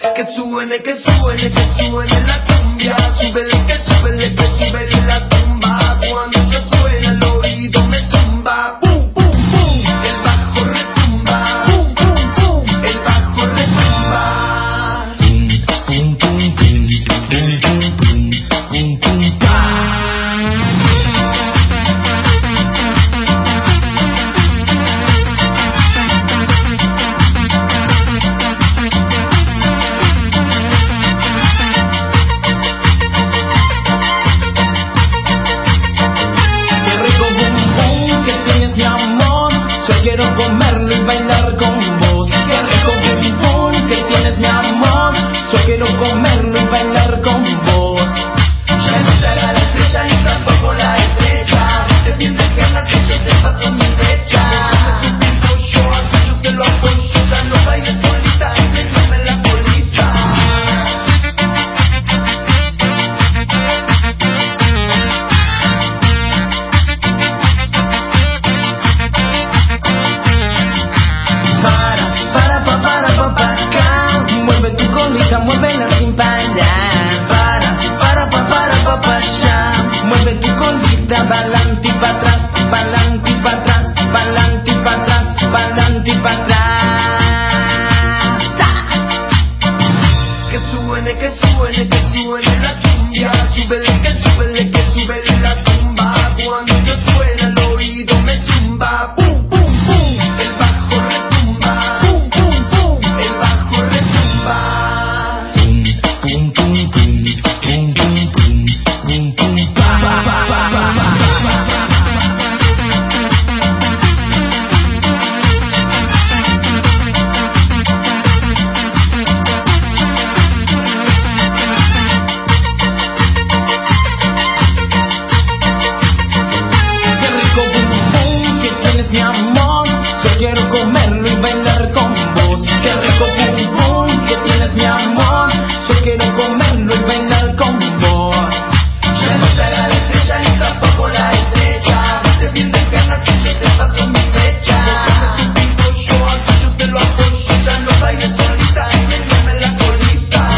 Que suene, que suene, que suene la cumbia. Súbele, que súbele, que súbele la tumba. Cuando se suena al oído me zumba. Pum, pum, pum. El bajo retumba. Pum, pum, pum. El bajo retumba. Pum, pum, pum, pum, pum, pum, pum, pum, pum, pa. Quiero comerlo y bailar con vos. Qué rico bum bum que tienes, mi amor. Yo quiero comerlo y bailar con vos. Ya no será la estrella ni tampoco la estrella. Te tienes ganas que yo te paso mi fecha. Yo aquí yo te lo apoyo. Ya no bailes solita y venime la colita. Muévela sin parar. Para, ya. Mueve tu colita, pa'lante y pa' atrás, pa'lante y pa' atrás, pa'lante y pa' atrás, pa'lante y pa' atrás. Que suene, que suene, que suene la cumbia. Súbele, que súbele la tumba. Cuando se suena al oído me zumba. Pum, pum, pum. El bajo retumba. Pum, pum, pum. El bajo retumba. Pum, pum, pum, pum, pum, pum, pum, pum, pa. Qué rico bum bum que tienes, mi amor. Yo quiero comerlo y bailar con vos. Qué rico bum bum que tienes, mi amor. Yo quiero comerlo y bailar con vos. Ya no será la estrella ni tampoco la estrella. Te tienes ganas que yo te paso mi fecha. Yo aquí yo te lo apoyo. Ya no bailes solita y venime la colita.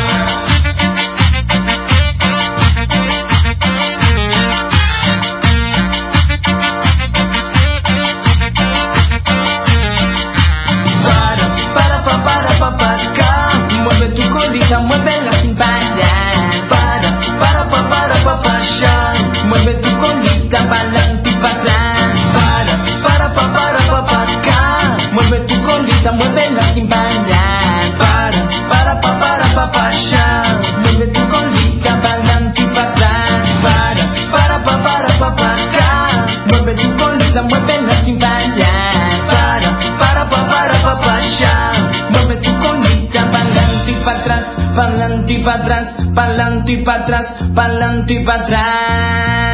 Para, acá. Mueve tu colita, muévela sin parar. Para, ya. Mueve tu colita, pa'lante y pa' atrás. Para, acá. Mueve tu colita, muévela sin parar. Para, ya. Mueve tu colita, pa'lante y pa' atrás. Para, acá. Mueve tu colita, muévela sin parar. Para, ya. Mueve tu colita, pa'lante y pa' atrás, pa'lante y pa' atrás, pa'lante y pa' atrás, pa'lante y pa' atrás.